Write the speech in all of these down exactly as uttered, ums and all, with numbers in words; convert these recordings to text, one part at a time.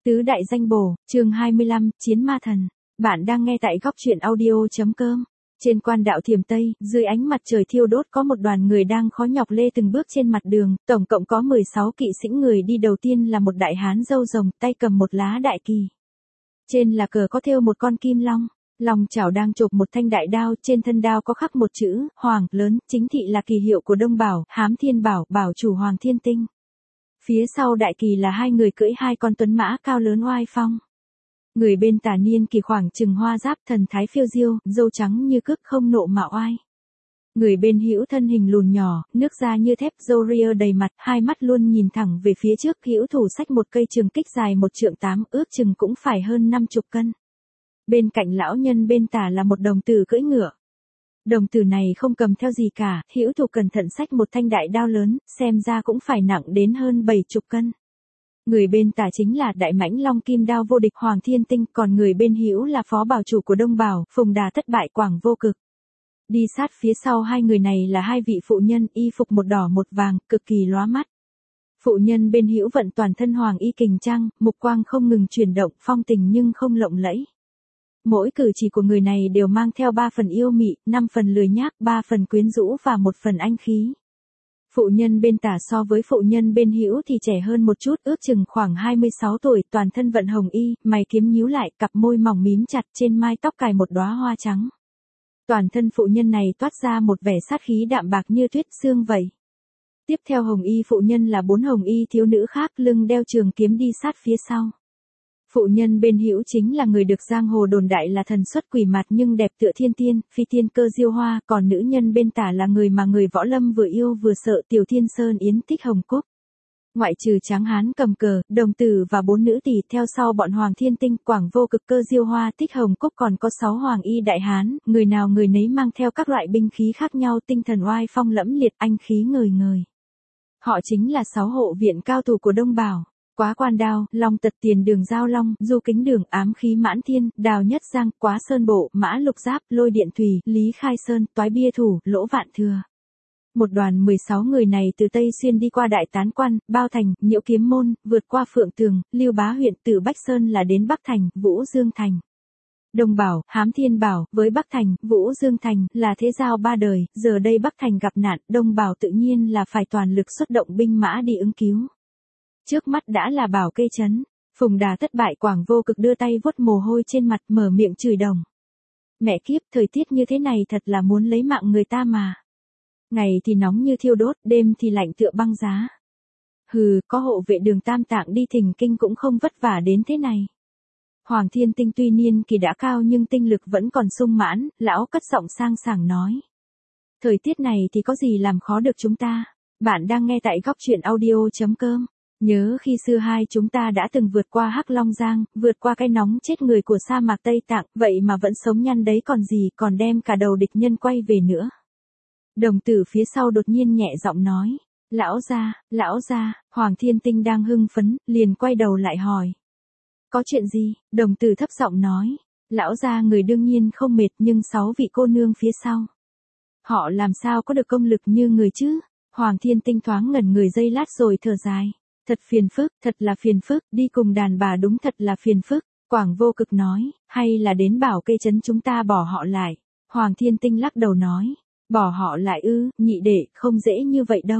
Tứ đại danh bổ, chương hai mươi lăm, Chiến Ma Thần. Bạn đang nghe tại góc truyện audio.com. Trên quan đạo Thiểm Tây, dưới ánh mặt trời thiêu đốt có một đoàn người đang khó nhọc lê từng bước trên mặt đường, tổng cộng có mười sáu kỵ sĩ. Người đi đầu tiên là một đại hán râu rồng, tay cầm một lá đại kỳ. Trên là cờ có thêu một con kim long. Long chảo đang chộp một thanh đại đao, trên thân đao có khắc một chữ Hoàng lớn, chính thị là kỳ hiệu của Đông Bảo, Hám Thiên Bảo, bảo chủ Hoàng Thiên Tinh. Phía sau đại kỳ là hai người cưỡi hai con tuấn mã cao lớn oai phong. Người bên tả niên kỳ khoảng chừng hoa giáp, thần thái phiêu diêu, râu trắng như cước, không nộ mà oai. Người bên hữu thân hình lùn nhỏ, nước da như thép, râu ria đầy mặt, hai mắt luôn nhìn thẳng về phía trước, hữu thủ xách một cây trường kích dài một trượng tám, ước chừng cũng phải hơn năm chục cân. Bên cạnh lão nhân bên tả là một đồng tử cưỡi ngựa. Đồng tử này không cầm theo gì cả, hữu thủ cẩn thận xách một thanh đại đao lớn, xem ra cũng phải nặng đến hơn bảy chục cân. Người bên tả chính là đại mãnh long kim đao vô địch Hoàng Thiên Tinh, còn người bên hữu là phó bảo chủ của Đông Bảo, Phùng Đà thất bại Quảng Vô Cực. Đi sát phía sau hai người này là hai vị phụ nhân, y phục một đỏ một vàng, cực kỳ lóa mắt. Phụ nhân bên hữu vận toàn thân hoàng y kình trang, mục quang không ngừng chuyển động, phong tình nhưng không lộng lẫy. Mỗi cử chỉ của người này đều mang theo ba phần yêu mị, năm phần lười nhác, ba phần quyến rũ và một phần anh khí. Phụ nhân bên tả so với phụ nhân bên hữu thì trẻ hơn một chút, ước chừng khoảng hai mươi sáu tuổi, toàn thân vận hồng y, mày kiếm nhíu lại, cặp môi mỏng mím chặt, trên mai tóc cài một đóa hoa trắng. Toàn thân phụ nhân này toát ra một vẻ sát khí đạm bạc như tuyết xương vậy. Tiếp theo hồng y phụ nhân là bốn hồng y thiếu nữ khác, lưng đeo trường kiếm đi sát phía sau. Phụ nhân bên hữu chính là người được giang hồ đồn đại là thần xuất quỷ mạt nhưng đẹp tựa thiên tiên, phi tiên Cơ Diêu Hoa, còn nữ nhân bên tả là người mà người võ lâm vừa yêu vừa sợ, Tiểu Thiên Sơn Yến Thích Hồng Cúc. Ngoại trừ tráng hán cầm cờ, đồng tử và bốn nữ tỷ, theo sau bọn Hoàng Thiên Tinh, Quảng Vô Cực, Cơ Diêu Hoa, Thích Hồng Cúc, còn có sáu hoàng y đại hán, người nào người nấy mang theo các loại binh khí khác nhau, tinh thần oai phong lẫm liệt, anh khí ngời ngời. Họ chính là sáu hộ viện cao thủ của Đông Bảo. Quá Quan Đao, Long Tật, Tiền Đường Giao Long, Du Kính Đường, Ám Khí Mãn Thiên, Đào Nhất Giang, Quá Sơn Bộ, Mã Lục Giáp, Lôi Điện Thủy, Lý Khai Sơn, Toái Bia Thủ, Lỗ Vạn Thừa. Một đoàn mười sáu người này từ Tây Xuyên đi qua Đại Tán Quan, Bao Thành, Nhiễu Kiếm Môn, vượt qua Phượng Tường, Lưu Bá huyện, từ Bách Sơn là đến Bắc Thành, Vũ Dương Thành. Đông Bảo, Hám Thiên Bảo, với Bắc Thành, Vũ Dương Thành, là thế giao ba đời, giờ đây Bắc Thành gặp nạn, Đông Bảo tự nhiên là phải toàn lực xuất động binh mã đi ứng cứu. Trước mắt đã là Bảo Kê trấn, Phùng Đà thất bại Quảng Vô Cực đưa tay vuốt mồ hôi trên mặt, mở miệng chửi đồng. Mẹ kiếp, thời tiết như thế này thật là muốn lấy mạng người ta mà. Ngày thì nóng như thiêu đốt, đêm thì lạnh tựa băng giá. Hừ, có hộ vệ Đường Tam Tạng đi thỉnh kinh cũng không vất vả đến thế này. Hoàng Thiên Tinh tuy niên kỳ đã cao nhưng tinh lực vẫn còn sung mãn, lão cất giọng sang sảng nói. Thời tiết này thì có gì làm khó được chúng ta. Bạn đang nghe tại góc truyện audio.com. Nhớ khi xưa hai chúng ta đã từng vượt qua Hắc Long Giang, vượt qua cái nóng chết người của sa mạc Tây Tạng, vậy mà vẫn sống nhăn đấy còn gì, còn đem cả đầu địch nhân quay về nữa. Đồng tử phía sau đột nhiên nhẹ giọng nói, lão gia, lão gia, Hoàng Thiên Tinh đang hưng phấn, liền quay đầu lại hỏi. Có chuyện gì? Đồng tử thấp giọng nói, lão gia người đương nhiên không mệt nhưng sáu vị cô nương phía sau. Họ làm sao có được công lực như người chứ? Hoàng Thiên Tinh thoáng ngẩn người giây lát rồi thở dài. Thật phiền phức, thật là phiền phức, đi cùng đàn bà đúng thật là phiền phức. Quảng Vô Cực nói, hay là đến Bảo Kê trấn chúng ta bỏ họ lại. Hoàng Thiên Tinh lắc đầu nói, bỏ họ lại ư, nhị đệ, không dễ như vậy đâu.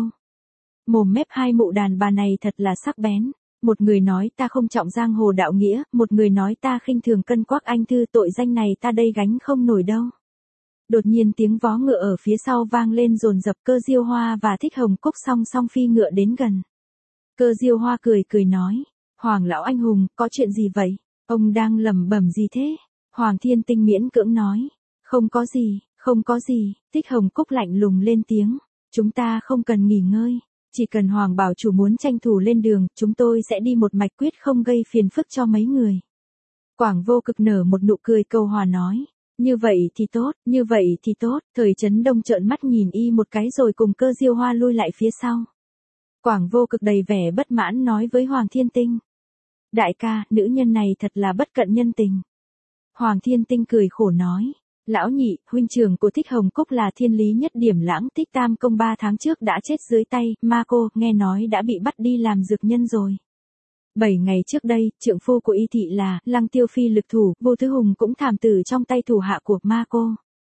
Mồm mép hai mụ đàn bà này thật là sắc bén. Một người nói ta không trọng giang hồ đạo nghĩa, một người nói ta khinh thường cân quắc anh thư, tội danh này ta đây gánh không nổi đâu. Đột nhiên tiếng vó ngựa ở phía sau vang lên dồn dập, Cơ Diêu Hoa và Thích Hồng Cúc song song phi ngựa đến gần. Cơ Diêu Hoa cười cười nói, Hoàng lão anh hùng, có chuyện gì vậy? Ông đang lẩm bẩm gì thế? Hoàng Thiên Tinh miễn cưỡng nói, không có gì, không có gì. Thích Hồng Cúc lạnh lùng lên tiếng, chúng ta không cần nghỉ ngơi, chỉ cần Hoàng bảo chủ muốn tranh thủ lên đường, chúng tôi sẽ đi một mạch quyết không gây phiền phức cho mấy người. Quảng Vô Cực nở một nụ cười câu hòa nói, như vậy thì tốt, như vậy thì tốt. Thời Trấn Đông trợn mắt nhìn y một cái rồi cùng Cơ Diêu Hoa lui lại phía sau. Quảng Vô Cực đầy vẻ bất mãn nói với Hoàng Thiên Tinh. Đại ca, nữ nhân này thật là bất cận nhân tình. Hoàng Thiên Tinh cười khổ nói. Lão nhị, huynh trưởng của Thích Hồng Cúc là Thiên Lý Nhất Điểm Lãng, Tích Tam Công ba tháng trước đã chết dưới tay, ma cô, nghe nói đã bị bắt đi làm dược nhân rồi. Bảy ngày trước đây, trượng phu của Y Thị là Lăng Tiêu Phi lực thủ, Vô Thứ Hùng cũng thảm tử trong tay thủ hạ của ma cô.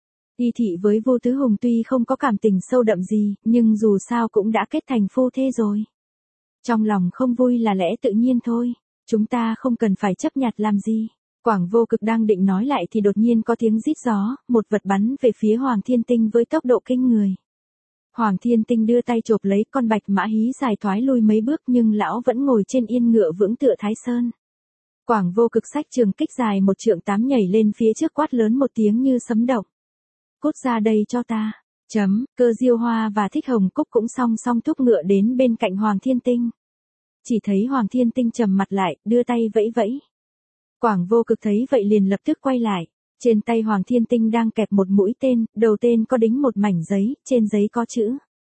Y Thị với Vô Thứ Hùng tuy không có cảm tình sâu đậm gì, nhưng dù sao cũng đã kết thành phu thê rồi. Trong lòng không vui là lẽ tự nhiên thôi, chúng ta không cần phải chấp nhặt làm gì. Quảng Vô Cực đang định nói lại thì đột nhiên có tiếng rít gió, một vật bắn về phía Hoàng Thiên Tinh với tốc độ kinh người. Hoàng Thiên Tinh đưa tay chộp lấy con bạch mã hí dài thoái lui mấy bước nhưng lão vẫn ngồi trên yên ngựa vững tựa Thái Sơn. Quảng Vô Cực xách trường kích dài một trượng tám nhảy lên phía trước quát lớn một tiếng như sấm động. Cút ra đây cho ta. Chấm, Cơ Diêu Hoa và Thích Hồng Cúc cũng song song thúc ngựa đến bên cạnh Hoàng Thiên Tinh. Chỉ thấy Hoàng Thiên Tinh trầm mặt lại, đưa tay vẫy vẫy. Quảng Vô Cực thấy vậy liền lập tức quay lại. Trên tay Hoàng Thiên Tinh đang kẹp một mũi tên, đầu tên có đính một mảnh giấy, trên giấy có chữ.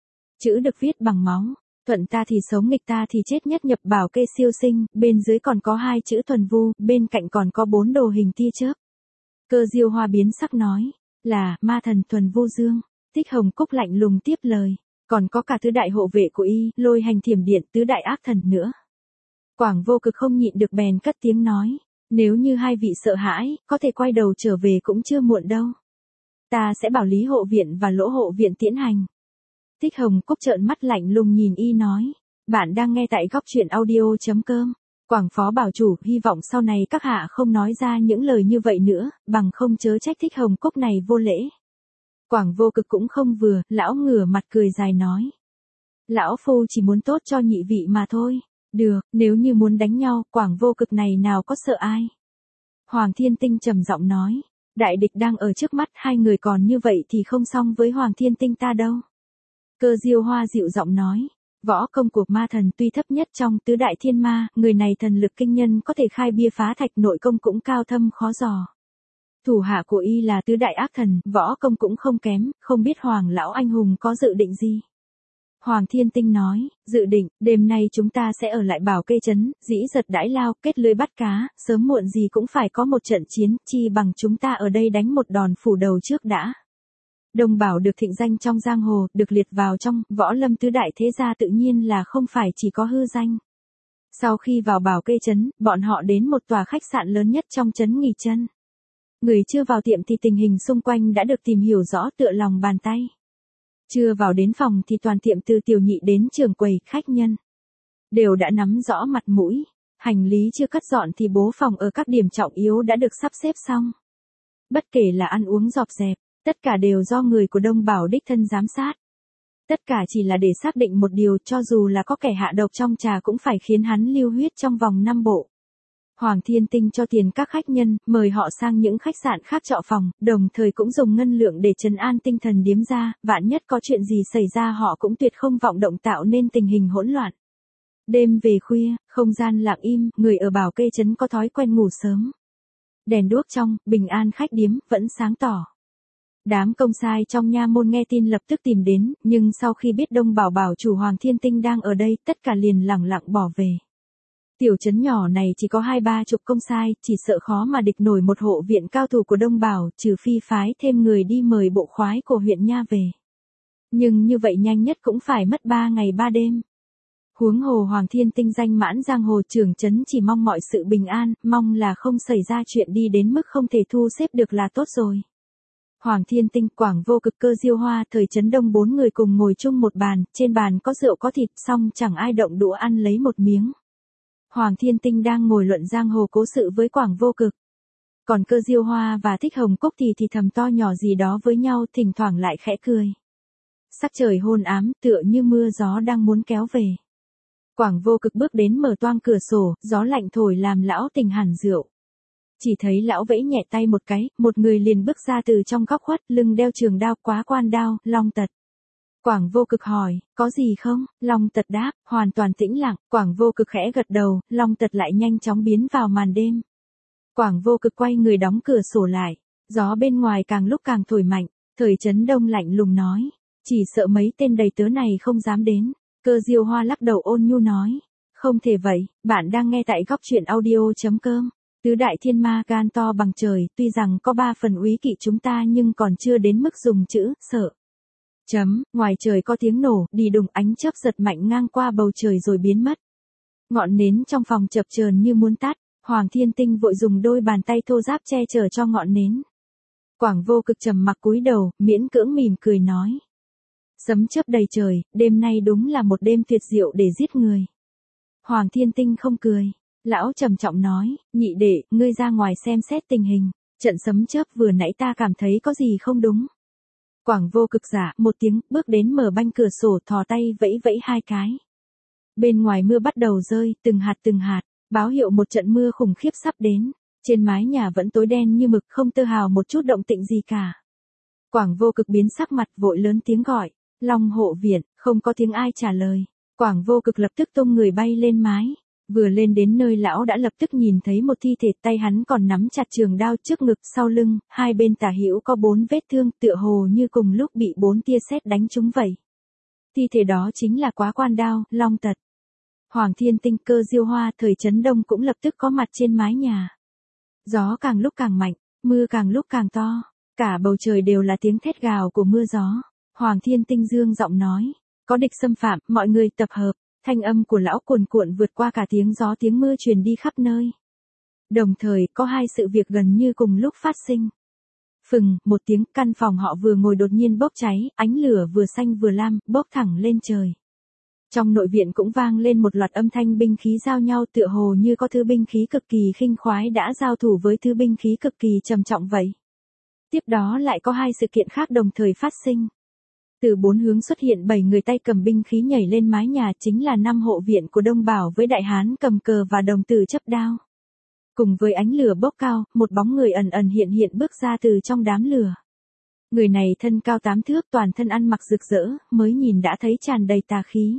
Chữ được viết bằng máu, thuận ta thì sống nghịch ta thì chết nhất nhập bảo kê siêu sinh, bên dưới còn có hai chữ thuần vu, bên cạnh còn có bốn đồ hình tia chớp. Cơ Diêu Hoa biến sắc nói, là ma thần thuần vu dương. Thích Hồng Cúc lạnh lùng tiếp lời, còn có cả tứ đại hộ vệ của y, Lôi Hành Thiểm Điện, tứ đại ác thần nữa. Quảng Vô Cực không nhịn được bèn cất tiếng nói, nếu như hai vị sợ hãi, có thể quay đầu trở về cũng chưa muộn đâu. Ta sẽ bảo Lý Hộ Viện và Lỗ Hộ Viện tiễn hành. Thích Hồng Cúc trợn mắt lạnh lùng nhìn y nói, bạn đang nghe tại góc truyện audio chấm com. Quảng Phó Bảo Chủ, hy vọng sau này các hạ không nói ra những lời như vậy nữa, bằng không chớ trách Thích Hồng Cúc này vô lễ. Quảng Vô Cực cũng không vừa, lão ngửa mặt cười dài nói. Lão phu chỉ muốn tốt cho nhị vị mà thôi. Được, nếu như muốn đánh nhau, Quảng Vô Cực này nào có sợ ai. Hoàng Thiên Tinh trầm giọng nói, đại địch đang ở trước mắt, hai người còn như vậy thì không xong với Hoàng Thiên Tinh ta đâu. Cơ Diêu Hoa dịu giọng nói, võ công của ma thần tuy thấp nhất trong tứ đại thiên ma, người này thần lực kinh nhân có thể khai bia phá thạch, nội công cũng cao thâm khó dò. Thủ hạ của y là tứ đại ác thần, võ công cũng không kém, không biết Hoàng lão anh hùng có dự định gì. Hoàng Thiên Tinh nói, dự định, đêm nay chúng ta sẽ ở lại Bảo Kê trấn, dĩ giật đãi lao, kết lưới bắt cá, sớm muộn gì cũng phải có một trận chiến, chi bằng chúng ta ở đây đánh một đòn phủ đầu trước đã. Đồng Bảo được thịnh danh trong giang hồ, được liệt vào trong võ lâm tứ đại thế gia tự nhiên là không phải chỉ có hư danh. Sau khi vào Bảo Kê trấn, bọn họ đến một tòa khách sạn lớn nhất trong trấn nghỉ chân. Người chưa vào tiệm thì tình hình xung quanh đã được tìm hiểu rõ tựa lòng bàn tay. Chưa vào đến phòng thì toàn tiệm từ tiểu nhị đến trưởng quầy, khách nhân đều đã nắm rõ mặt mũi, hành lý chưa cất dọn thì bố phòng ở các điểm trọng yếu đã được sắp xếp xong. Bất kể là ăn uống dọc dẹp, tất cả đều do người của Đông Bảo đích thân giám sát. Tất cả chỉ là để xác định một điều, cho dù là có kẻ hạ độc trong trà cũng phải khiến hắn lưu huyết trong vòng năm bộ. Hoàng Thiên Tinh cho tiền các khách nhân, mời họ sang những khách sạn khác trọ phòng, đồng thời cũng dùng ngân lượng để trấn an tinh thần điếm ra, vạn nhất có chuyện gì xảy ra họ cũng tuyệt không vọng động tạo nên tình hình hỗn loạn. Đêm về khuya, không gian lặng im, người ở Bảo Kê trấn có thói quen ngủ sớm. Đèn đuốc trong, bình an khách điếm, vẫn sáng tỏ. Đám công sai trong nha môn nghe tin lập tức tìm đến, nhưng sau khi biết Đông Bảo Bảo Chủ Hoàng Thiên Tinh đang ở đây, tất cả liền lẳng lặng bỏ về. Tiểu trấn nhỏ này chỉ có hai ba chục công sai, chỉ sợ khó mà địch nổi một hộ viện cao thủ của Đông Bảo, trừ phi phái thêm người đi mời bộ khoái của huyện nha về. Nhưng như vậy nhanh nhất cũng phải mất ba ngày ba đêm. Huống hồ Hoàng Thiên Tinh danh mãn giang hồ, trưởng trấn chỉ mong mọi sự bình an, mong là không xảy ra chuyện đi đến mức không thể thu xếp được là tốt rồi. Hoàng Thiên Tinh, Quảng Vô Cực, Cơ Diêu Hoa, thời trấn đông bốn người cùng ngồi chung một bàn, trên bàn có rượu có thịt, xong chẳng ai động đũa ăn lấy một miếng. Hoàng Thiên Tinh đang ngồi luận giang hồ cố sự với Quảng Vô Cực. Còn Cơ Diêu Hoa và Thích Hồng Cúc thì thì thầm to nhỏ gì đó với nhau, thỉnh thoảng lại khẽ cười. Sắc trời hôn ám, tựa như mưa gió đang muốn kéo về. Quảng Vô Cực bước đến mở toang cửa sổ, gió lạnh thổi làm lão tình hẳn rượu. Chỉ thấy lão vẫy nhẹ tay một cái, một người liền bước ra từ trong góc khuất, lưng đeo trường đao, quá quan đao, Long Tật. Quảng Vô Cực hỏi, có gì không? Long Tật đáp, hoàn toàn tĩnh lặng. Quảng Vô Cực khẽ gật đầu, Long Tật lại nhanh chóng biến vào màn đêm. Quảng Vô Cực quay người đóng cửa sổ lại, gió bên ngoài càng lúc càng thổi mạnh, thời trấn đông lạnh lùng nói, chỉ sợ mấy tên đầy tớ này không dám đến. Cơ Diêu Hoa lắc đầu ôn nhu nói, không thể vậy, bạn đang nghe tại góc truyện audio chấm com. Tứ đại thiên ma gan to bằng trời, tuy rằng có ba phần úy kỵ chúng ta nhưng còn chưa đến mức dùng chữ sợ. Chấm, ngoài trời có tiếng nổ, đi đùng, ánh chớp giật mạnh ngang qua bầu trời rồi biến mất. Ngọn nến trong phòng chập chờn như muốn tắt, Hoàng Thiên Tinh vội dùng đôi bàn tay thô ráp che chở cho ngọn nến. Quảng Vô Cực trầm mặc cúi đầu, miễn cưỡng mỉm cười nói. Sấm chớp đầy trời, đêm nay đúng là một đêm tuyệt diệu để giết người. Hoàng Thiên Tinh không cười. Lão trầm trọng nói, nhị đệ, ngươi ra ngoài xem xét tình hình. Trận sấm chớp vừa nãy ta cảm thấy có gì không đúng. Quảng Vô Cực giả một tiếng, bước đến mở banh cửa sổ, thò tay vẫy vẫy hai cái. Bên ngoài mưa bắt đầu rơi, từng hạt từng hạt, báo hiệu một trận mưa khủng khiếp sắp đến. Trên mái nhà vẫn tối đen như mực, không tơ hào một chút động tĩnh gì cả. Quảng Vô Cực biến sắc mặt, vội lớn tiếng gọi, Long Hộ Viện, không có tiếng ai trả lời. Quảng Vô Cực lập tức tung người bay lên mái. Vừa lên đến nơi lão đã lập tức nhìn thấy một thi thể, tay hắn còn nắm chặt trường đao, trước ngực sau lưng, hai bên tả hữu có bốn vết thương, tựa hồ như cùng lúc bị bốn tia sét đánh trúng vậy. Thi thể đó chính là Quá Quan Đao, Long Tật. Hoàng Thiên Tinh, Cơ Diêu Hoa, Thời Chấn Đông cũng lập tức có mặt trên mái nhà. Gió càng lúc càng mạnh, mưa càng lúc càng to, cả bầu trời đều là tiếng thét gào của mưa gió. Hoàng Thiên Tinh dương giọng nói, có địch xâm phạm, mọi người tập hợp. Thanh âm của lão cuồn cuộn vượt qua cả tiếng gió tiếng mưa truyền đi khắp nơi. Đồng thời, có hai sự việc gần như cùng lúc phát sinh. Phừng, một tiếng, căn phòng họ vừa ngồi đột nhiên bốc cháy, ánh lửa vừa xanh vừa lam, bốc thẳng lên trời. Trong nội viện cũng vang lên một loạt âm thanh binh khí giao nhau, tựa hồ như có thứ binh khí cực kỳ khinh khoái đã giao thủ với thứ binh khí cực kỳ trầm trọng vậy. Tiếp đó lại có hai sự kiện khác đồng thời phát sinh. Từ bốn hướng xuất hiện bảy người tay cầm binh khí nhảy lên mái nhà, chính là năm hộ viện của Đông Bảo với đại hán cầm cờ và đồng tử chấp đao. Cùng với ánh lửa bốc cao, một bóng người ẩn ẩn hiện hiện bước ra từ trong đám lửa. Người này thân cao tám thước, toàn thân ăn mặc rực rỡ, mới nhìn đã thấy tràn đầy tà khí.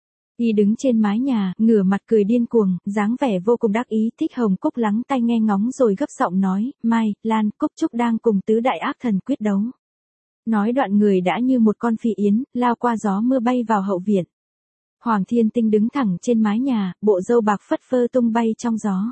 Y đứng trên mái nhà, ngửa mặt cười điên cuồng, dáng vẻ vô cùng đắc ý. Thích Hồng Cúc lắng tai nghe ngóng rồi gấp giọng nói, Mai, Lan, Cúc Trúc đang cùng tứ đại ác thần quyết đấu. Nói đoạn người đã như một con phi yến, lao qua gió mưa bay vào hậu viện. Hoàng Thiên Tinh đứng thẳng trên mái nhà, bộ râu bạc phất phơ tung bay trong gió.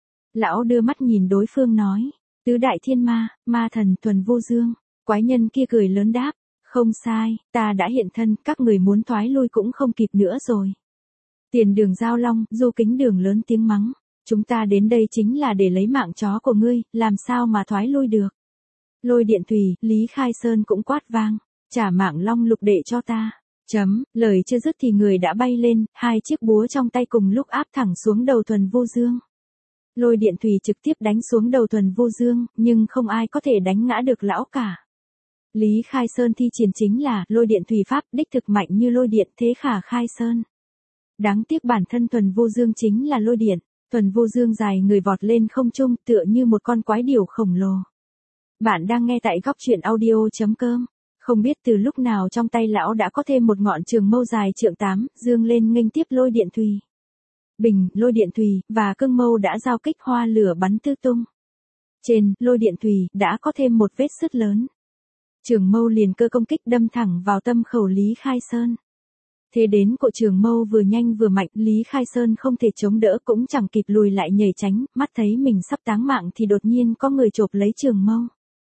Lão đưa mắt nhìn đối phương nói, tứ đại thiên ma, ma thần Thuần Vô Dương. Quái nhân kia cười lớn đáp, không sai, ta đã hiện thân, các người muốn thoái lui cũng không kịp nữa rồi. Tiền Đường Giao Long, Du Kính Đường lớn tiếng mắng, chúng ta đến đây chính là để lấy mạng chó của ngươi, làm sao mà thoái lui được. Lôi Điện Thủy, Lý Khai Sơn cũng quát vang, trả mạng Long Lục đệ cho ta. Chấm, lời chưa dứt thì người đã bay lên, hai chiếc búa trong tay cùng lúc áp thẳng xuống đầu Thuần Vô Dương. Lôi Điện Thủy trực tiếp đánh xuống đầu Thuần Vô Dương, nhưng không ai có thể đánh ngã được lão cả. Lý Khai Sơn thi triển chính là Lôi Điện Thủy pháp, đích thực mạnh như lôi điện, thế khả khai sơn. Đáng tiếc bản thân Thuần Vô Dương chính là lôi điện, Thuần Vô Dương dài người vọt lên không trung, tựa như một con quái điểu khổng lồ. Bạn đang nghe tại góc truyện audio chấm com. Không biết từ lúc nào trong tay lão đã có thêm một ngọn trường mâu dài trượng tám, dương lên nghênh tiếp Lôi Điện Thủy. Bình, Lôi Điện Thủy và cương mâu đã giao kích, hoa lửa bắn tứ tung. Trên Lôi Điện Thủy đã có thêm một vết sứt lớn. Trường mâu liền cơ công kích đâm thẳng vào tâm khẩu Lý Khai Sơn. Thế đến cộ trường mâu vừa nhanh vừa mạnh, Lý Khai Sơn không thể chống đỡ cũng chẳng kịp lùi lại nhảy tránh, mắt thấy mình sắp táng mạng thì đột nhiên có người chộp lấy trường mâu.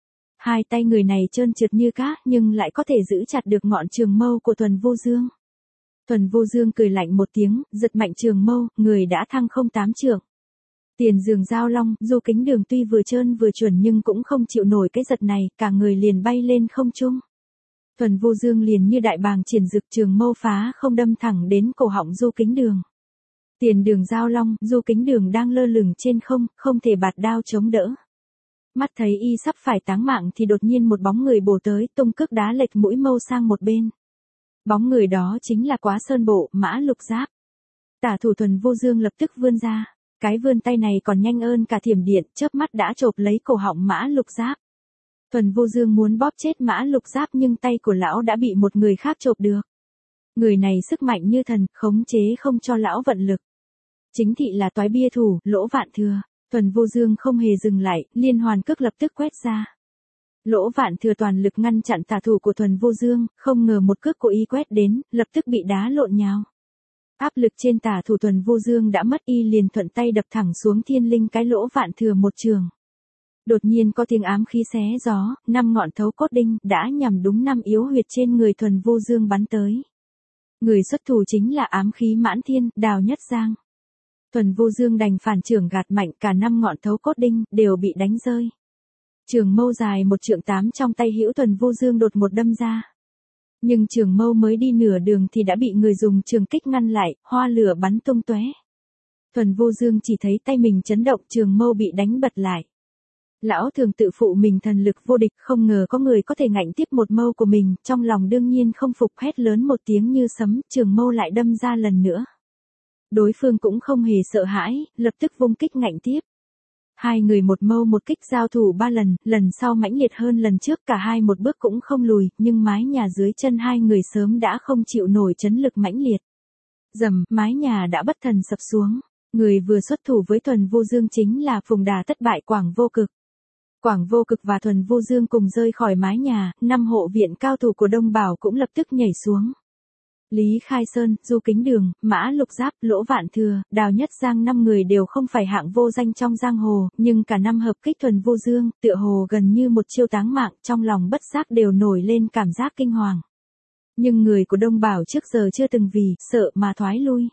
Hai tay người này trơn trượt như cá nhưng lại có thể giữ chặt được ngọn trường mâu của Thuần Vô Dương. Thuần Vô Dương cười lạnh một tiếng, giật mạnh trường mâu, người đã thăng không tám trượng. Tiền Đường Giao Long, Du Kính Đường tuy vừa trơn vừa chuẩn nhưng cũng không chịu nổi cái giật này, cả người liền bay lên không trung. Thuần Vô Dương liền như đại bàng triển rực, trường mâu phá không đâm thẳng đến cổ họng Du Kính Đường. Tiền Đường Giao Long, Du Kính Đường đang lơ lửng trên không, không thể bạt đao chống đỡ. Mắt thấy y sắp phải táng mạng thì đột nhiên một bóng người bổ tới, tung cước đá lệch mũi mâu sang một bên. Bóng người đó chính là Quá Sơn Bộ, Mã Lục Giáp. Tả thủ Thuần Vô Dương lập tức vươn ra, cái vươn tay này còn nhanh hơn cả thiểm điện, chớp mắt đã chộp lấy cổ họng Mã Lục Giáp. Thuần Vô Dương muốn bóp chết Mã Lục Giáp nhưng tay của lão đã bị một người khác chộp được. Người này sức mạnh như thần, khống chế không cho lão vận lực. Chính thị là toái bia thủ, Lỗ Vạn Thừa. Thuần Vô Dương không hề dừng lại, liên hoàn cước lập tức quét ra. Lỗ Vạn Thừa toàn lực ngăn chặn tả thủ của Thuần Vô Dương, không ngờ một cước của y quét đến, lập tức bị đá lộn nhào. Áp lực trên tả thủ Thuần Vô Dương đã mất, y liền thuận tay đập thẳng xuống thiên linh cái Lỗ Vạn Thừa một trường. Đột nhiên có tiếng ám khí xé gió, năm ngọn thấu cốt đinh đã nhằm đúng năm yếu huyệt trên người Thuần Vô Dương bắn tới. Người xuất thủ chính là ám khí Mãn Thiên, Đào Nhất Giang. Thuần Vô Dương đành phản chưởng gạt mạnh, cả năm ngọn thấu cốt đinh đều bị đánh rơi. Trường mâu dài một trượng tám trong tay hữu Thuần Vô Dương đột một đâm ra. Nhưng trường mâu mới đi nửa đường thì đã bị người dùng trường kích ngăn lại, hoa lửa bắn tung tóe. Thuần Vô Dương chỉ thấy tay mình chấn động, trường mâu bị đánh bật lại. Lão thường tự phụ mình thần lực vô địch, không ngờ có người có thể ngạnh tiếp một mâu của mình, trong lòng đương nhiên không phục, hét lớn một tiếng như sấm, trường mâu lại đâm ra lần nữa. Đối phương cũng không hề sợ hãi, lập tức vung kích ngạnh tiếp. Hai người một mâu một kích giao thủ ba lần, lần sau mãnh liệt hơn lần trước, cả hai một bước cũng không lùi, nhưng mái nhà dưới chân hai người sớm đã không chịu nổi chấn lực mãnh liệt. Rầm, mái nhà đã bất thần sập xuống. Người vừa xuất thủ với Thuần Vô Dương chính là Phùng Đà thất bại Quảng Vô Cực. Quảng Vô Cực và Thuần Vô Dương cùng rơi khỏi mái nhà, năm hộ viện cao thủ của Đông Bảo cũng lập tức nhảy xuống. Lý Khai Sơn, Du Kính Đường, Mã Lục Giáp, Lỗ Vạn Thừa, Đào Nhất Giang năm người đều không phải hạng vô danh trong giang hồ, nhưng cả năm hợp kích Thuần Vô Dương, tựa hồ gần như một chiêu táng mạng, trong lòng bất giác đều nổi lên cảm giác kinh hoàng. Nhưng người của Đông Bảo trước giờ chưa từng vì sợ mà thoái lui.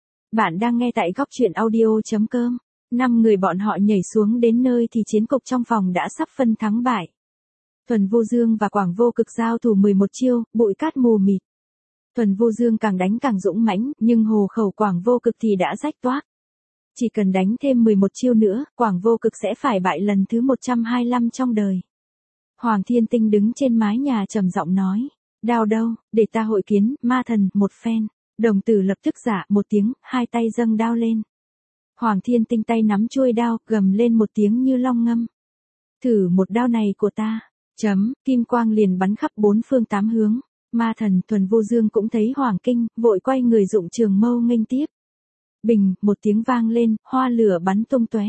Bạn đang nghe tại góc truyện audio.com. Năm người bọn họ nhảy xuống đến nơi thì chiến cục trong phòng đã sắp phân thắng bại. Thuần Vô Dương và Quảng Vô Cực giao thủ mười một chiêu, bụi cát mù mịt. Thuần Vô Dương càng đánh càng dũng mãnh, nhưng hồ khẩu Quảng Vô Cực thì đã rách toác. Chỉ cần đánh thêm mười một chiêu nữa, Quảng Vô Cực sẽ phải bại lần thứ một trăm hai mươi lăm trong đời. Hoàng Thiên Tinh đứng trên mái nhà trầm giọng nói, đao đâu, để ta hội kiến, ma thần, một phen. Đồng tử lập tức giả một tiếng, hai tay dâng đao lên. Hoàng Thiên Tinh tay nắm chuôi đao, gầm lên một tiếng như long ngâm. Thử một đao này của ta. Chấm, kim quang liền bắn khắp bốn phương tám hướng. Ma thần Thuần Vô Dương cũng thấy hoàng kinh, vội quay người dụng trường mâu nghênh tiếp. Bình, một tiếng vang lên, hoa lửa bắn tung tóe.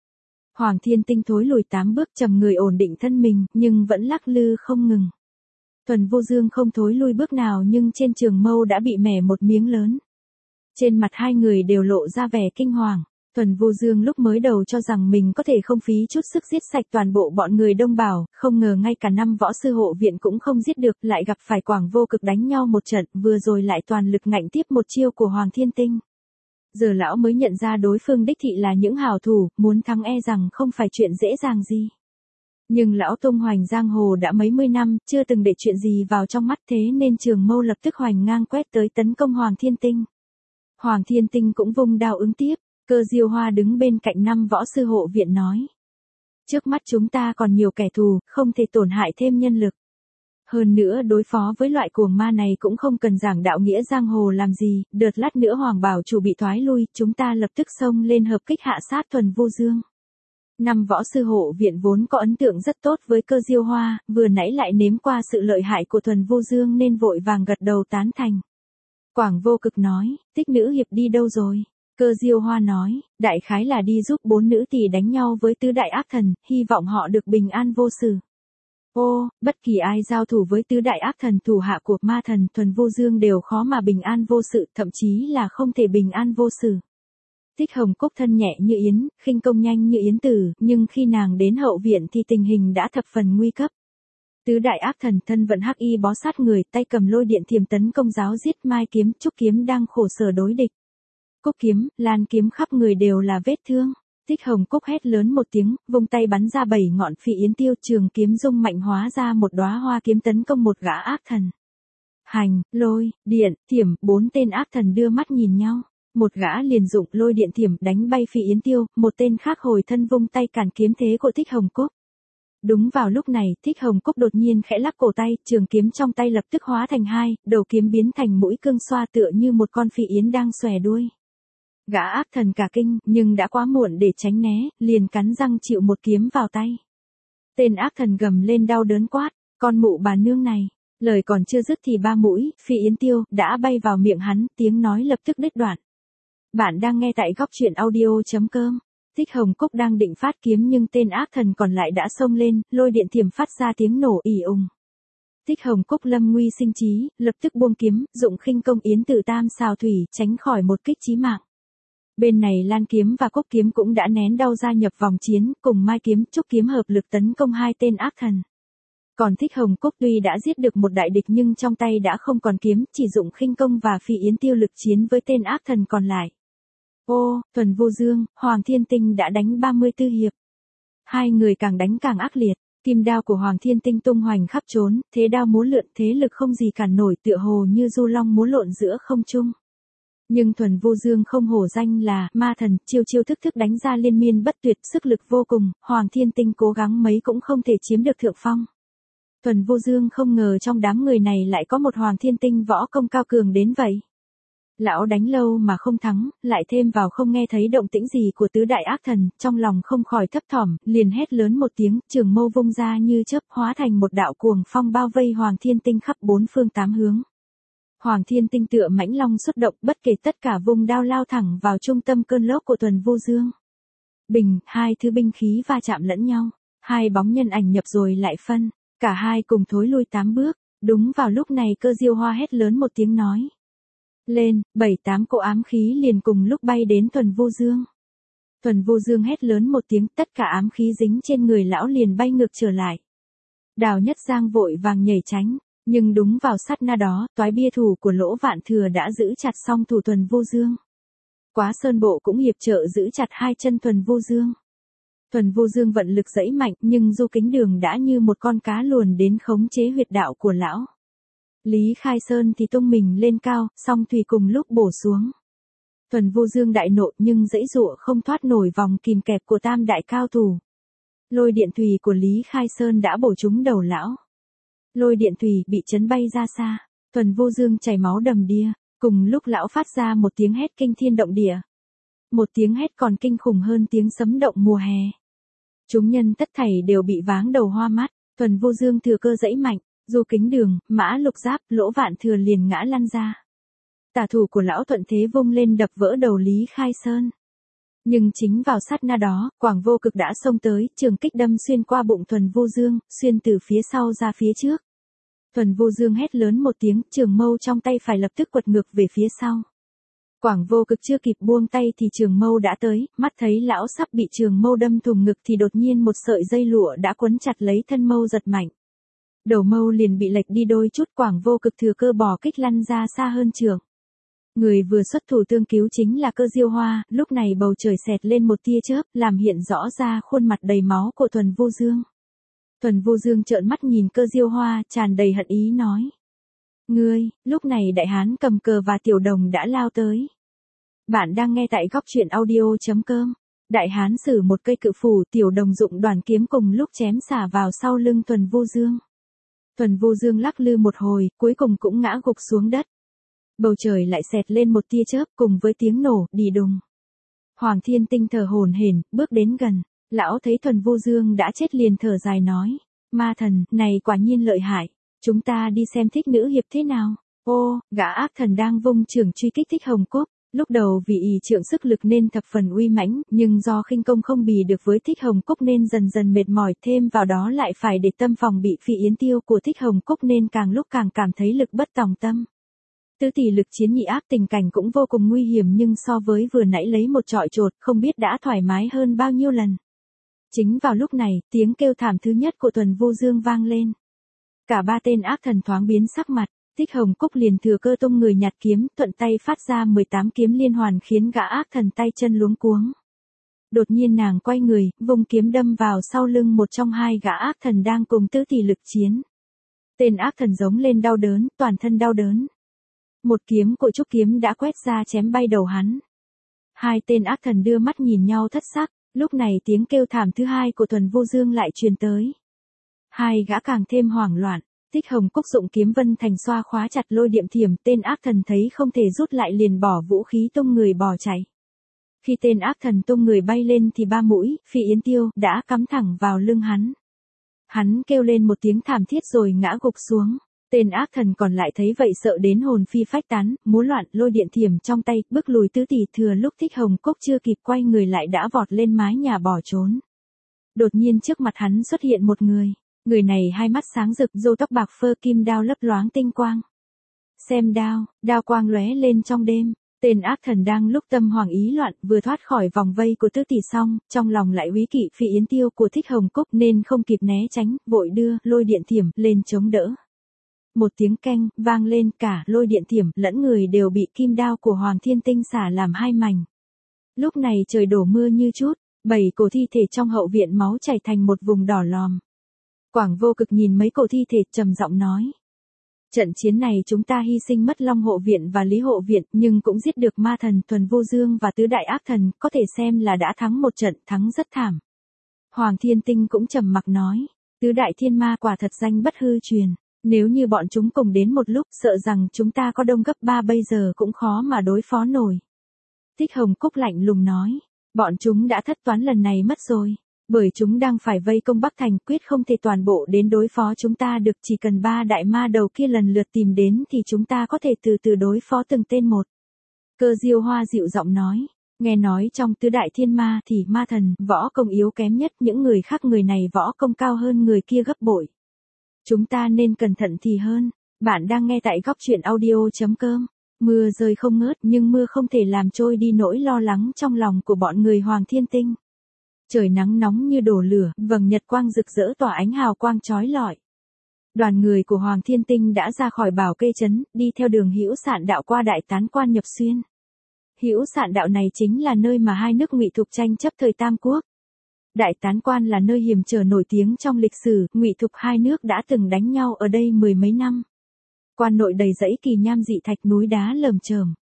Hoàng Thiên Tinh thối lùi tám bước, trầm người ổn định thân mình, nhưng vẫn lắc lư không ngừng. Thuần Vô Dương không thối lui bước nào, nhưng trên trường mâu đã bị mẻ một miếng lớn. Trên mặt hai người đều lộ ra vẻ kinh hoàng. Thuần Vô Dương lúc mới đầu cho rằng mình có thể không phí chút sức giết sạch toàn bộ bọn người Đông Bảo, không ngờ ngay cả năm võ sư hộ viện cũng không giết được, lại gặp phải Quảng Vô Cực đánh nhau một trận, vừa rồi lại toàn lực ngạnh tiếp một chiêu của Hoàng Thiên Tinh. Giờ lão mới nhận ra đối phương đích thị là những hảo thủ, muốn thắng e rằng không phải chuyện dễ dàng gì. Nhưng lão tung hoành giang hồ đã mấy mươi năm, chưa từng để chuyện gì vào trong mắt, thế nên trường mâu lập tức hoành ngang quét tới tấn công Hoàng Thiên Tinh. Hoàng Thiên Tinh cũng vung đao ứng tiếp. Cơ Diêu Hoa đứng bên cạnh năm võ sư hộ viện nói. Trước mắt chúng ta còn nhiều kẻ thù, không thể tổn hại thêm nhân lực. Hơn nữa đối phó với loại cuồng ma này cũng không cần giảng đạo nghĩa giang hồ làm gì, đợt lát nữa Hoàng Bảo chủ bị thoái lui, chúng ta lập tức xông lên hợp kích hạ sát Thuần Vô Dương. Năm võ sư hộ viện vốn có ấn tượng rất tốt với Cơ Diêu Hoa, vừa nãy lại nếm qua sự lợi hại của Thuần Vô Dương nên vội vàng gật đầu tán thành. Quảng Vô Cực nói, Tích nữ hiệp đi đâu rồi? Cơ Diêu Hoa nói, đại khái là đi giúp bốn nữ tỳ đánh nhau với tứ đại ác thần, hy vọng họ được bình an vô sự. Ô, bất kỳ ai giao thủ với tứ đại ác thần thủ hạ của ma thần Thuần Vô Dương đều khó mà bình an vô sự, thậm chí là không thể bình an vô sự. Tích Hồng Cúc thân nhẹ như yến, khinh công nhanh như yến tử, nhưng khi nàng đến hậu viện thì tình hình đã thập phần nguy cấp. Tứ đại ác thần thân vận hắc y bó sát người, tay cầm lôi điện thiềm tấn công giáo giết Mai Kiếm, Trúc Kiếm đang khổ sở đối địch. Cúc kiếm, Lan kiếm khắp người đều là vết thương. Tích Hồng Cúc hét lớn một tiếng, vung tay bắn ra bảy ngọn phi yến tiêu, trường kiếm rung mạnh hóa ra một đóa hoa kiếm tấn công một gã ác thần. Hành, lôi, điện, thiểm, bốn tên ác thần đưa mắt nhìn nhau. Một gã liền dụng lôi điện thiểm đánh bay phi yến tiêu, một tên khác hồi thân vung tay cản kiếm thế của Tích Hồng Cúc. Đúng vào lúc này, Tích Hồng Cúc đột nhiên khẽ lắc cổ tay, trường kiếm trong tay lập tức hóa thành hai, đầu kiếm biến thành mũi cương xoa tựa như một con phi yến đang xòe đuôi. Gã ác thần cả kinh, nhưng đã quá muộn để tránh né, liền cắn răng chịu một kiếm vào tay. Tên ác thần gầm lên đau đớn quát, con mụ bà nương này. Lời còn chưa dứt thì ba mũi, phi yến tiêu, đã bay vào miệng hắn, tiếng nói lập tức đứt đoạn. Bạn đang nghe tại góc truyện audio.com. Tích Hồng Cúc đang định phát kiếm nhưng tên ác thần còn lại đã xông lên, lôi điện thiểm phát ra tiếng nổ ì ùng. Tích Hồng Cúc lâm nguy sinh trí, lập tức buông kiếm, dụng khinh công yến tử tam xào thủy, tránh khỏi một kích chí mạng. Bên này Lan kiếm và Cúc kiếm cũng đã nén đau gia nhập vòng chiến, cùng Mai kiếm, Trúc kiếm hợp lực tấn công hai tên ác thần. Còn Tích Hồng Cúc tuy đã giết được một đại địch nhưng trong tay đã không còn kiếm, chỉ dụng khinh công và phi yến tiêu lực chiến với tên ác thần còn lại. Ô, Thuần Vô Dương, Hoàng Thiên Tinh đã đánh ba mươi tư hiệp. Hai người càng đánh càng ác liệt, kim đao của Hoàng Thiên Tinh tung hoành khắp trốn, thế đao múa lượn thế lực không gì cản nổi tựa hồ như du long múa lộn giữa không trung. Nhưng Thuần Vô Dương không hổ danh là ma thần, chiêu chiêu thức thức đánh ra liên miên bất tuyệt, sức lực vô cùng, Hoàng Thiên Tinh cố gắng mấy cũng không thể chiếm được thượng phong. Thuần Vô Dương không ngờ trong đám người này lại có một Hoàng Thiên Tinh võ công cao cường đến vậy. Lão đánh lâu mà không thắng, lại thêm vào không nghe thấy động tĩnh gì của tứ đại ác thần, trong lòng không khỏi thấp thỏm, liền hét lớn một tiếng, trường mâu vung ra như chớp hóa thành một đạo cuồng phong bao vây Hoàng Thiên Tinh khắp bốn phương tám hướng. Hoàng Thiên Tinh tựa mãnh long xuất động, bất kể tất cả vùng đao lao thẳng vào trung tâm cơn lốc của Thuần Vô Dương. Bình, hai thứ binh khí va chạm lẫn nhau, hai bóng nhân ảnh nhập rồi lại phân, cả hai cùng thối lui tám bước, đúng vào lúc này Cơ Diêu Hoa hét lớn một tiếng nói. Lên, bảy tám cỗ ám khí liền cùng lúc bay đến Thuần Vô Dương. Thuần Vô Dương hét lớn một tiếng, tất cả ám khí dính trên người lão liền bay ngược trở lại. Đào Nhất Giang vội vàng nhảy tránh, nhưng đúng vào sát na đó, toái bia thủ của Lỗ Vạn Thừa đã giữ chặt song thủ Thuần Vô Dương. Quá Sơn Bộ cũng hiệp trợ giữ chặt hai chân Thuần Vô Dương. Thuần Vô Dương vận lực giãy mạnh, nhưng Du Kính Đường đã như một con cá luồn đến khống chế huyệt đạo của lão. Lý Khai Sơn thì tung mình lên cao, song thủy cùng lúc bổ xuống. Thuần Vô Dương đại nộ nhưng giãy giụa không thoát nổi vòng kìm kẹp của tam đại cao thủ. Lôi điện thủy của Lý Khai Sơn đã bổ trúng đầu lão. Lôi điện thủy bị chấn bay ra xa, Thuần Vô Dương chảy máu đầm đìa, cùng lúc lão phát ra một tiếng hét kinh thiên động địa. Một tiếng hét còn kinh khủng hơn tiếng sấm động mùa hè. Chúng nhân tất thảy đều bị váng đầu hoa mắt, Thuần Vô Dương thừa cơ giãy mạnh, Du Kính Đường, Mã Lục Giáp, Lỗ Vạn Thừa liền ngã lăn ra. Tả thủ của lão thuận thế vung lên đập vỡ đầu Lý Khai Sơn. Nhưng chính vào sát na đó, Quảng Vô Cực đã xông tới, trường kích đâm xuyên qua bụng Thuần Vô Dương, xuyên từ phía sau ra phía trước. Thuần Vô Dương hét lớn một tiếng, trường mâu trong tay phải lập tức quật ngược về phía sau. Quảng Vô Cực chưa kịp buông tay thì trường mâu đã tới, mắt thấy lão sắp bị trường mâu đâm thủng ngực thì đột nhiên một sợi dây lụa đã quấn chặt lấy thân mâu giật mạnh. Đầu mâu liền bị lệch đi đôi chút, Quảng Vô Cực thừa cơ bỏ kích lăn ra xa hơn trường. Người vừa xuất thủ tương cứu chính là Cơ Diêu Hoa, lúc này bầu trời xẹt lên một tia chớp, làm hiện rõ ra khuôn mặt đầy máu của Thuần Vô Dương. Thuần Vô Dương trợn mắt nhìn Cơ Diêu Hoa, tràn đầy hận ý nói. Ngươi, lúc này Đại Hán cầm cờ và Tiểu Đồng đã lao tới. Bạn đang nghe tại góc truyện audio.com. Đại Hán sử một cây cự phủ, Tiểu Đồng dụng đoàn kiếm cùng lúc chém xả vào sau lưng Thuần Vô Dương. Thuần Vô Dương lắc lư một hồi, cuối cùng cũng ngã gục xuống đất. Bầu trời lại xẹt lên một tia chớp cùng với tiếng nổ, đì đùng. Hoàng Thiên Tinh thở hổn hển, bước đến gần, lão thấy Thuần Vô Dương đã chết liền thở dài nói, ma thần, này quả nhiên lợi hại, chúng ta đi xem Thích Nữ hiệp thế nào. Ô, gã ác thần đang vung trường truy kích Thích Hồng Cúc, lúc đầu vì ỷ trượng sức lực nên thập phần uy mãnh, nhưng do khinh công không bì được với Thích Hồng Cúc nên dần dần mệt mỏi, thêm vào đó lại phải để tâm phòng bị Phi Yến Tiêu của Thích Hồng Cúc nên càng lúc càng cảm thấy lực bất tòng tâm. Tứ tỷ lực chiến nhị ác tình cảnh cũng vô cùng nguy hiểm nhưng so với vừa nãy lấy một trọi trột không biết đã thoải mái hơn bao nhiêu lần. Chính vào lúc này, tiếng kêu thảm thứ nhất của Thuần Vô Dương vang lên. Cả ba tên ác thần thoáng biến sắc mặt, Thích Hồng Cúc liền thừa cơ tung người nhặt kiếm, thuận tay phát ra mười tám kiếm liên hoàn khiến gã ác thần tay chân luống cuống. Đột nhiên nàng quay người, vùng kiếm đâm vào sau lưng một trong hai gã ác thần đang cùng tứ tỷ lực chiến. Tên ác thần giống lên đau đớn, toàn thân đau đớn. Một kiếm của Trúc Kiếm đã quét ra chém bay đầu hắn. Hai tên ác thần đưa mắt nhìn nhau thất sắc, lúc này tiếng kêu thảm thứ hai của Thuần Vô Dương lại truyền tới. Hai gã càng thêm hoảng loạn, Thích Hồng Cúc dụng kiếm vân thành xoa khóa chặt lôi điệm thiểm, tên ác thần thấy không thể rút lại liền bỏ vũ khí tung người bỏ chạy. Khi tên ác thần tung người bay lên thì ba mũi, Phi Yến Tiêu, đã cắm thẳng vào lưng hắn. Hắn kêu lên một tiếng thảm thiết rồi ngã gục xuống. Tên ác thần còn lại thấy vậy sợ đến hồn phi phách tán, múa loạn lôi điện thiểm trong tay, bước lùi tứ tỷ, thừa lúc Thích Hồng Cúc chưa kịp quay người lại đã vọt lên mái nhà bỏ trốn. Đột nhiên trước mặt hắn xuất hiện một người, người này hai mắt sáng rực, râu tóc bạc phơ, kim đao lấp loáng tinh quang. Xem đao, đao quang lóe lên trong đêm, tên ác thần đang lúc tâm hoàng ý loạn, vừa thoát khỏi vòng vây của tứ tỷ xong, trong lòng lại úy kỵ Phi Yến Tiêu của Thích Hồng Cúc nên không kịp né tránh, vội đưa lôi điện thiểm lên chống đỡ. Một tiếng keng vang lên, cả lôi điện thiểm lẫn người đều bị kim đao của Hoàng Thiên Tinh xả làm hai mảnh. Lúc này trời đổ mưa như chút, bảy cổ thi thể trong hậu viện máu chảy thành một vùng đỏ lòm. Quảng Vô Cực nhìn mấy cổ thi thể trầm giọng nói. Trận chiến này chúng ta hy sinh mất Long Hộ Viện và Lý Hộ Viện nhưng cũng giết được ma thần Thuần Vô Dương và tứ đại ác thần, có thể xem là đã thắng một trận, thắng rất thảm. Hoàng Thiên Tinh cũng trầm mặc nói, tứ đại thiên ma quả thật danh bất hư truyền, nếu như bọn chúng cùng đến một lúc sợ rằng chúng ta có đông gấp ba bây giờ cũng khó mà đối phó nổi. Thích Hồng Cúc lạnh lùng nói, bọn chúng đã thất toán lần này mất rồi. Bởi chúng đang phải vây công Bắc Thành, quyết không thể toàn bộ đến đối phó chúng ta được, chỉ cần ba đại ma đầu kia lần lượt tìm đến thì chúng ta có thể từ từ đối phó từng tên một. Cơ Diêu Hoa dịu giọng nói, nghe nói trong tứ đại thiên ma thì ma thần, võ công yếu kém nhất, những người khác người này võ công cao hơn người kia gấp bội. Chúng ta nên cẩn thận thì hơn. Bạn đang nghe tại góc truyện audio chấm com. Mưa rơi không ngớt nhưng mưa không thể làm trôi đi nỗi lo lắng trong lòng của bọn người Hoàng Thiên Tinh. Trời nắng nóng như đổ lửa, vầng nhật quang rực rỡ tỏa ánh hào quang chói lọi. Đoàn người của Hoàng Thiên Tinh đã ra khỏi Bảo Kê trấn, đi theo đường Hữu Sạn đạo qua Đại Tán Quan nhập xuyên. Hữu Sạn đạo này chính là nơi mà hai nước Ngụy Thục tranh chấp thời Tam Quốc. Đại Tán Quan là nơi hiểm trở nổi tiếng trong lịch sử, Ngụy Thục hai nước đã từng đánh nhau ở đây mười mấy năm. Quan nội đầy dãy kỳ nham dị thạch, núi đá lởm chởm.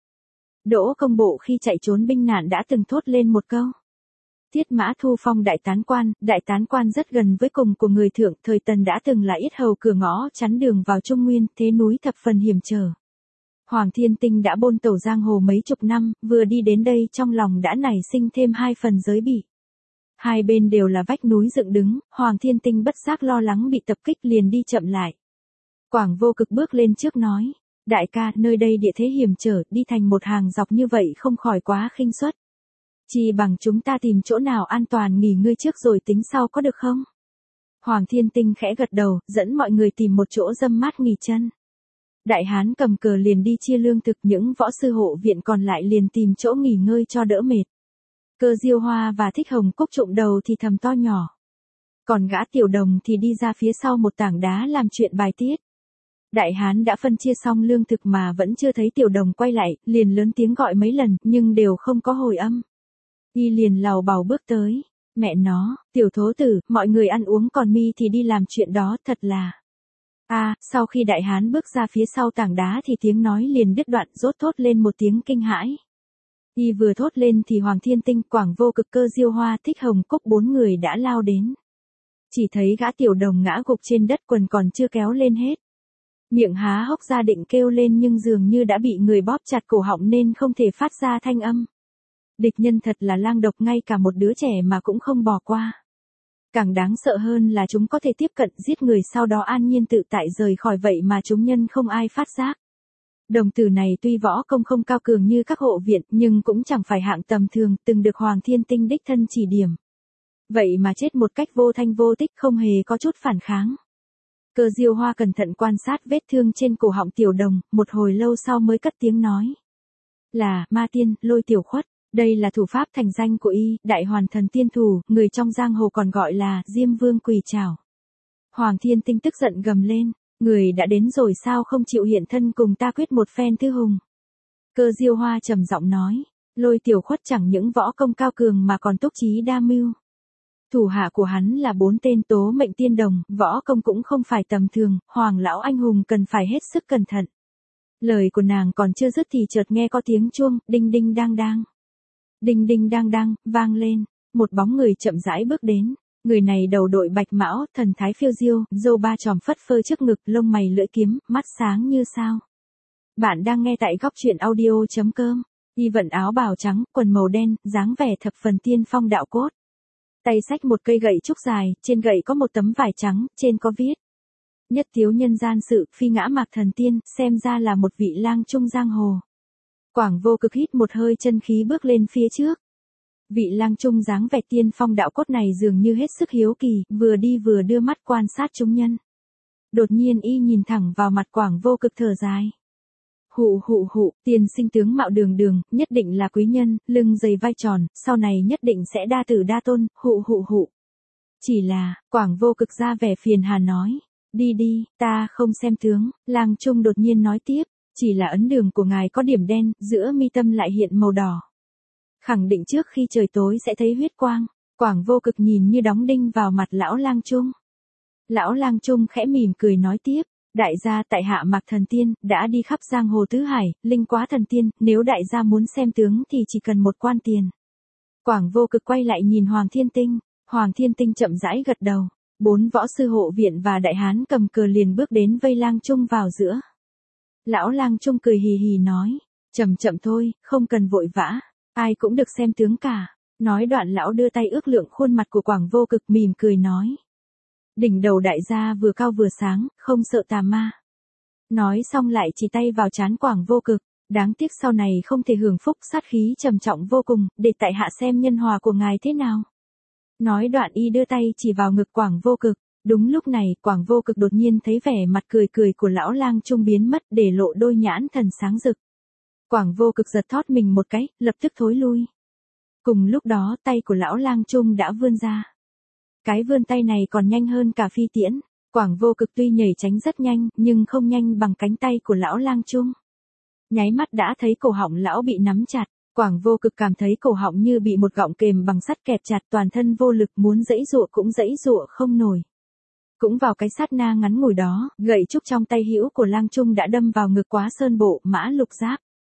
Đỗ Công Bộ khi chạy trốn binh nạn đã từng thốt lên một câu. Thiết mã thu phong Đại Tán Quan, Đại Tán Quan rất gần với cùng của người thượng, thời Tần đã từng là yết hầu cửa ngõ chắn đường vào Trung Nguyên, thế núi thập phần hiểm trở. Hoàng Thiên Tinh đã bôn tẩu giang hồ mấy chục năm, vừa đi đến đây trong lòng đã nảy sinh thêm hai phần giới bị. Hai bên đều là vách núi dựng đứng, Hoàng Thiên Tinh bất giác lo lắng bị tập kích liền đi chậm lại. Quảng Vô Cực bước lên trước nói, đại ca, nơi đây địa thế hiểm trở, đi thành một hàng dọc như vậy không khỏi quá khinh suất. Chỉ bằng chúng ta tìm chỗ nào an toàn nghỉ ngơi trước rồi tính sau có được không? Hoàng Thiên Tinh khẽ gật đầu, dẫn mọi người tìm một chỗ râm mát nghỉ chân. Đại hán cầm cờ liền đi chia lương thực, những võ sư hộ viện còn lại liền tìm chỗ nghỉ ngơi cho đỡ mệt. Cơ Diêu Hoa và Thích Hồng Cúc trụng đầu thì thầm to nhỏ. Còn gã Tiểu Đồng thì đi ra phía sau một tảng đá làm chuyện bài tiết. Đại hán đã phân chia xong lương thực mà vẫn chưa thấy Tiểu Đồng quay lại, liền lớn tiếng gọi mấy lần, nhưng đều không có hồi âm. Y liền lào bảo bước tới, mẹ nó, Tiểu Thố Tử, mọi người ăn uống còn mi thì đi làm chuyện đó, thật là. A, à, sau khi đại hán bước ra phía sau tảng đá thì tiếng nói liền đứt đoạn, rốt thốt lên một tiếng kinh hãi. Y vừa thốt lên thì Hoàng Thiên Tinh, Quảng Vô Cực, Cơ Diêu Hoa, Thích Hồng Cúc bốn người đã lao đến. Chỉ thấy gã Tiểu Đồng ngã gục trên đất, quần còn chưa kéo lên hết. Miệng há hốc ra định kêu lên nhưng dường như đã bị người bóp chặt cổ họng nên không thể phát ra thanh âm. Địch nhân thật là lang độc, ngay cả một đứa trẻ mà cũng không bỏ qua. Càng đáng sợ hơn là chúng có thể tiếp cận giết người sau đó an nhiên tự tại rời khỏi, vậy mà chúng nhân không ai phát giác. Đồng tử này tuy võ công không cao cường như các hộ viện nhưng cũng chẳng phải hạng tầm thường, từng được Hoàng Thiên Tinh đích thân chỉ điểm. Vậy mà chết một cách vô thanh vô tích, không hề có chút phản kháng. Cơ Diêu Hoa cẩn thận quan sát vết thương trên cổ họng Tiểu Đồng, một hồi lâu sau mới cất tiếng nói. Là, ma tiên, Lôi Tiểu Khuất. Đây là thủ pháp thành danh của y, đại hoàn thần tiên thủ, người trong giang hồ còn gọi là Diêm Vương Quỳ Trảo. Hoàng Thiên Tinh tức giận gầm lên, người đã đến rồi sao không chịu hiện thân cùng ta quyết một phen thư hùng. Cơ Diêu Hoa trầm giọng nói, Lôi Tiểu Khuất chẳng những võ công cao cường mà còn túc trí đa mưu. Thủ hạ của hắn là bốn tên tố mệnh tiên đồng, võ công cũng không phải tầm thường, Hoàng lão anh hùng cần phải hết sức cẩn thận. Lời của nàng còn chưa dứt thì chợt nghe có tiếng chuông, đinh đinh đang đang. Đinh đinh đang đang, vang lên, một bóng người chậm rãi bước đến, người này đầu đội bạch mão, thần thái phiêu diêu, râu ba chòm phất phơ trước ngực, lông mày lưỡi kiếm, mắt sáng như sao. Bạn đang nghe tại góc truyện audio chấm com, y vận áo bào trắng, quần màu đen, dáng vẻ thập phần tiên phong đạo cốt. Tay xách một cây gậy trúc dài, trên gậy có một tấm vải trắng, trên có viết. Nhất thiếu nhân gian sự, phi ngã mạc thần tiên, xem ra là một vị lang trung giang hồ. Quảng Vô Cực hít một hơi chân khí bước lên phía trước. Vị lang trung dáng vẻ tiên phong đạo cốt này dường như hết sức hiếu kỳ, vừa đi vừa đưa mắt quan sát chúng nhân. Đột nhiên y nhìn thẳng vào mặt Quảng Vô Cực thở dài. Hụ hụ hụ, tiên sinh tướng mạo đường đường, nhất định là quý nhân, lưng dày vai tròn, sau này nhất định sẽ đa tử đa tôn, hụ hụ hụ. Chỉ là, Quảng Vô Cực ra vẻ phiền hà nói, đi đi, ta không xem tướng, lang trung đột nhiên nói tiếp. Chỉ là ấn đường của ngài có điểm đen, giữa mi tâm lại hiện màu đỏ. Khẳng định trước khi trời tối sẽ thấy huyết quang. Quảng Vô Cực nhìn như đóng đinh vào mặt lão lang trung. Lão lang trung khẽ mỉm cười nói tiếp, đại gia tại hạ Mạc Thần Tiên, đã đi khắp giang hồ tứ hải, linh quá thần tiên, nếu đại gia muốn xem tướng thì chỉ cần một quan tiền. Quảng Vô Cực quay lại nhìn Hoàng Thiên Tinh, Hoàng Thiên Tinh chậm rãi gật đầu, bốn võ sư hộ viện và đại hán cầm cờ liền bước đến vây lang trung vào giữa. Lão lang trung cười hì hì nói, chậm chậm thôi, không cần vội vã, ai cũng được xem tướng cả. Nói đoạn lão đưa tay ước lượng khuôn mặt của Quảng Vô Cực mỉm cười nói. Đỉnh đầu đại gia vừa cao vừa sáng, không sợ tà ma. Nói xong lại chỉ tay vào trán Quảng Vô Cực, đáng tiếc sau này không thể hưởng phúc, sát khí trầm trọng vô cùng, để tại hạ xem nhân hòa của ngài thế nào. Nói đoạn y đưa tay chỉ vào ngực Quảng Vô Cực, đúng lúc này Quảng Vô Cực đột nhiên thấy vẻ mặt cười cười của lão lang trung biến mất để lộ đôi nhãn thần sáng rực. Quảng Vô Cực giật thót mình một cái, lập tức thối lui. Cùng lúc đó tay của lão lang trung đã vươn ra. Cái vươn tay này còn nhanh hơn cả phi tiễn. Quảng Vô Cực tuy nhảy tránh rất nhanh, nhưng không nhanh bằng cánh tay của lão lang trung. Nháy mắt đã thấy cổ họng lão bị nắm chặt. Quảng Vô Cực cảm thấy cổ họng như bị một gọng kềm bằng sắt kẹp chặt, toàn thân vô lực, muốn giãy giụa cũng giãy giụa không nổi. Cũng vào cái sát na ngắn ngủi đó, gậy trúc trong tay hữu của lang trung đã đâm vào ngực Quá Sơn Bộ, Mã Lục Giáp.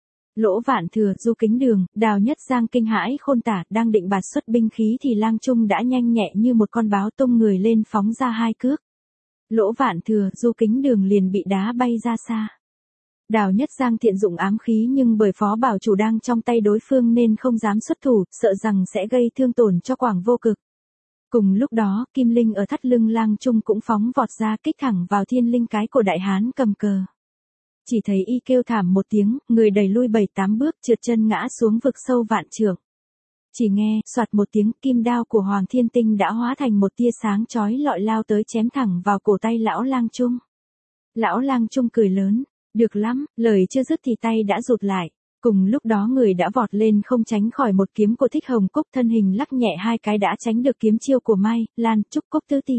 Lỗ Vạn Thừa, Du Kính Đường, Đào Nhất Giang kinh hãi khôn tả, đang định bạt xuất binh khí thì lang trung đã nhanh nhẹ như một con báo tung người lên phóng ra hai cước. Lỗ Vạn Thừa, Du Kính Đường liền bị đá bay ra xa. Đào Nhất Giang tiện dụng ám khí nhưng bởi phó bảo chủ đang trong tay đối phương nên không dám xuất thủ, sợ rằng sẽ gây thương tổn cho Quảng Vô Cực. Cùng lúc đó, Kim Linh ở thắt lưng lang trung cũng phóng vọt ra kích thẳng vào thiên linh cái của đại hán cầm cờ. Chỉ thấy y kêu thảm một tiếng, người đẩy lui bảy tám bước, trượt chân ngã xuống vực sâu vạn trượng. Chỉ nghe, soạt một tiếng, kim đao của Hoàng Thiên Tinh đã hóa thành một tia sáng chói lọi lao tới chém thẳng vào cổ tay lão lang trung. Lão lang trung cười lớn, được lắm, lời chưa dứt thì tay đã rụt lại. Cùng lúc đó người đã vọt lên không tránh khỏi một kiếm của Thích Hồng Cúc, thân hình lắc nhẹ hai cái đã tránh được kiếm chiêu của Mai, Lan, Trúc Cúc Tứ Tỷ.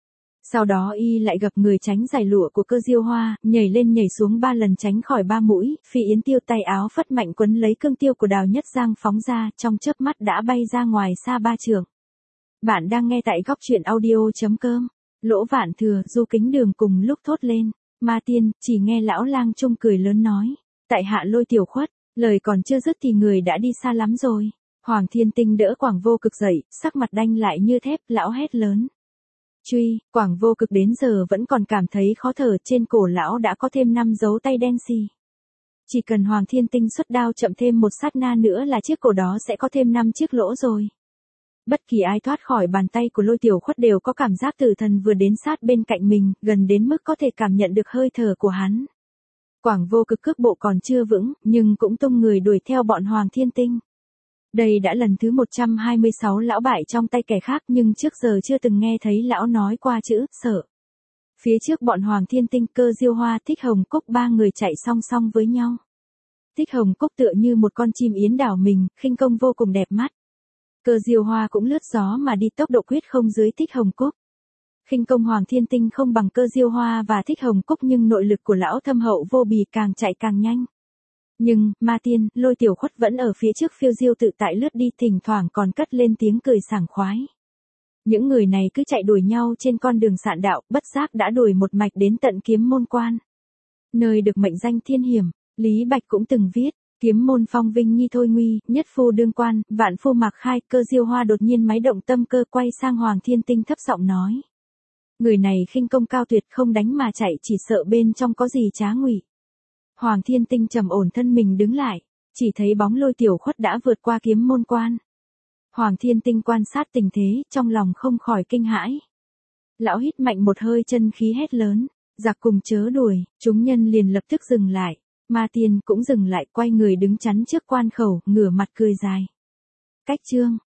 Sau đó y lại gập người tránh giải lụa của Cơ Diêu Hoa, nhảy lên nhảy xuống ba lần tránh khỏi ba mũi, Phi Yến Tiêu tay áo phất mạnh quấn lấy cương tiêu của Đào Nhất Giang phóng ra, trong chớp mắt đã bay ra ngoài xa ba trượng. Bạn đang nghe tại góc truyện audio chấm com. Lỗ Vạn Thừa, Du Kính Đường cùng lúc thốt lên, ma tiên, chỉ nghe lão lang trung cười lớn nói, tại hạ Lôi Tiểu Khuất, lời còn chưa dứt thì người đã đi xa lắm rồi. Hoàng Thiên Tinh đỡ Quảng Vô Cực dậy, sắc mặt đanh lại như thép, lão hét lớn. Truy, Quảng Vô Cực đến giờ vẫn còn cảm thấy khó thở, trên cổ lão đã có thêm năm dấu tay đen xì. Chỉ cần Hoàng Thiên Tinh xuất đao chậm thêm một sát na nữa là chiếc cổ đó sẽ có thêm năm chiếc lỗ rồi. Bất kỳ ai thoát khỏi bàn tay của Lôi Tiểu Khuất đều có cảm giác tử thần vừa đến sát bên cạnh mình, gần đến mức có thể cảm nhận được hơi thở của hắn. Quảng Vô Cực cước bộ còn chưa vững, nhưng cũng tung người đuổi theo bọn Hoàng Thiên Tinh. Đây đã lần thứ một trăm hai mươi sáu lão bại trong tay kẻ khác, nhưng trước giờ chưa từng nghe thấy lão nói qua chữ sợ. Phía trước bọn Hoàng Thiên Tinh, Cơ Diêu Hoa, Thích Hồng Cúc ba người chạy song song với nhau. Thích Hồng Cúc tựa như một con chim yến đảo mình, khinh công vô cùng đẹp mắt. Cơ Diêu Hoa cũng lướt gió mà đi, tốc độ quyết không dưới Thích Hồng Cúc. Khinh công Hoàng Thiên Tinh không bằng Cơ Diêu Hoa và Thích Hồng Cúc, nhưng nội lực của lão thâm hậu vô bì, càng chạy càng nhanh. Nhưng, ma tiên, Lôi Tiểu Khuất vẫn ở phía trước phiêu diêu tự tại lướt đi, thỉnh thoảng còn cất lên tiếng cười sảng khoái. Những người này cứ chạy đuổi nhau trên con đường sạn đạo, bất giác đã đuổi một mạch đến tận Kiếm Môn Quan. Nơi được mệnh danh thiên hiểm, Lý Bạch cũng từng viết, kiếm môn phong vinh nhi thôi nguy, nhất phu đương quan, vạn phu mạc khai. Cơ Diêu Hoa đột nhiên máy động tâm cơ, quay sang Hoàng Thiên Tinh thấp giọng nói. Người này khinh công cao tuyệt, không đánh mà chạy, chỉ sợ bên trong có gì trá ngụy. Hoàng Thiên Tinh trầm ổn thân mình đứng lại, chỉ thấy bóng Lôi Tiểu Khuất đã vượt qua Kiếm Môn Quan. Hoàng Thiên Tinh quan sát tình thế, trong lòng không khỏi kinh hãi. Lão hít mạnh một hơi, chân khí hét lớn, giặc cùng chớ đuổi. Chúng nhân liền lập tức dừng lại, ma tiên cũng dừng lại, quay người đứng chắn trước quan khẩu, ngửa mặt cười dài. Cách chương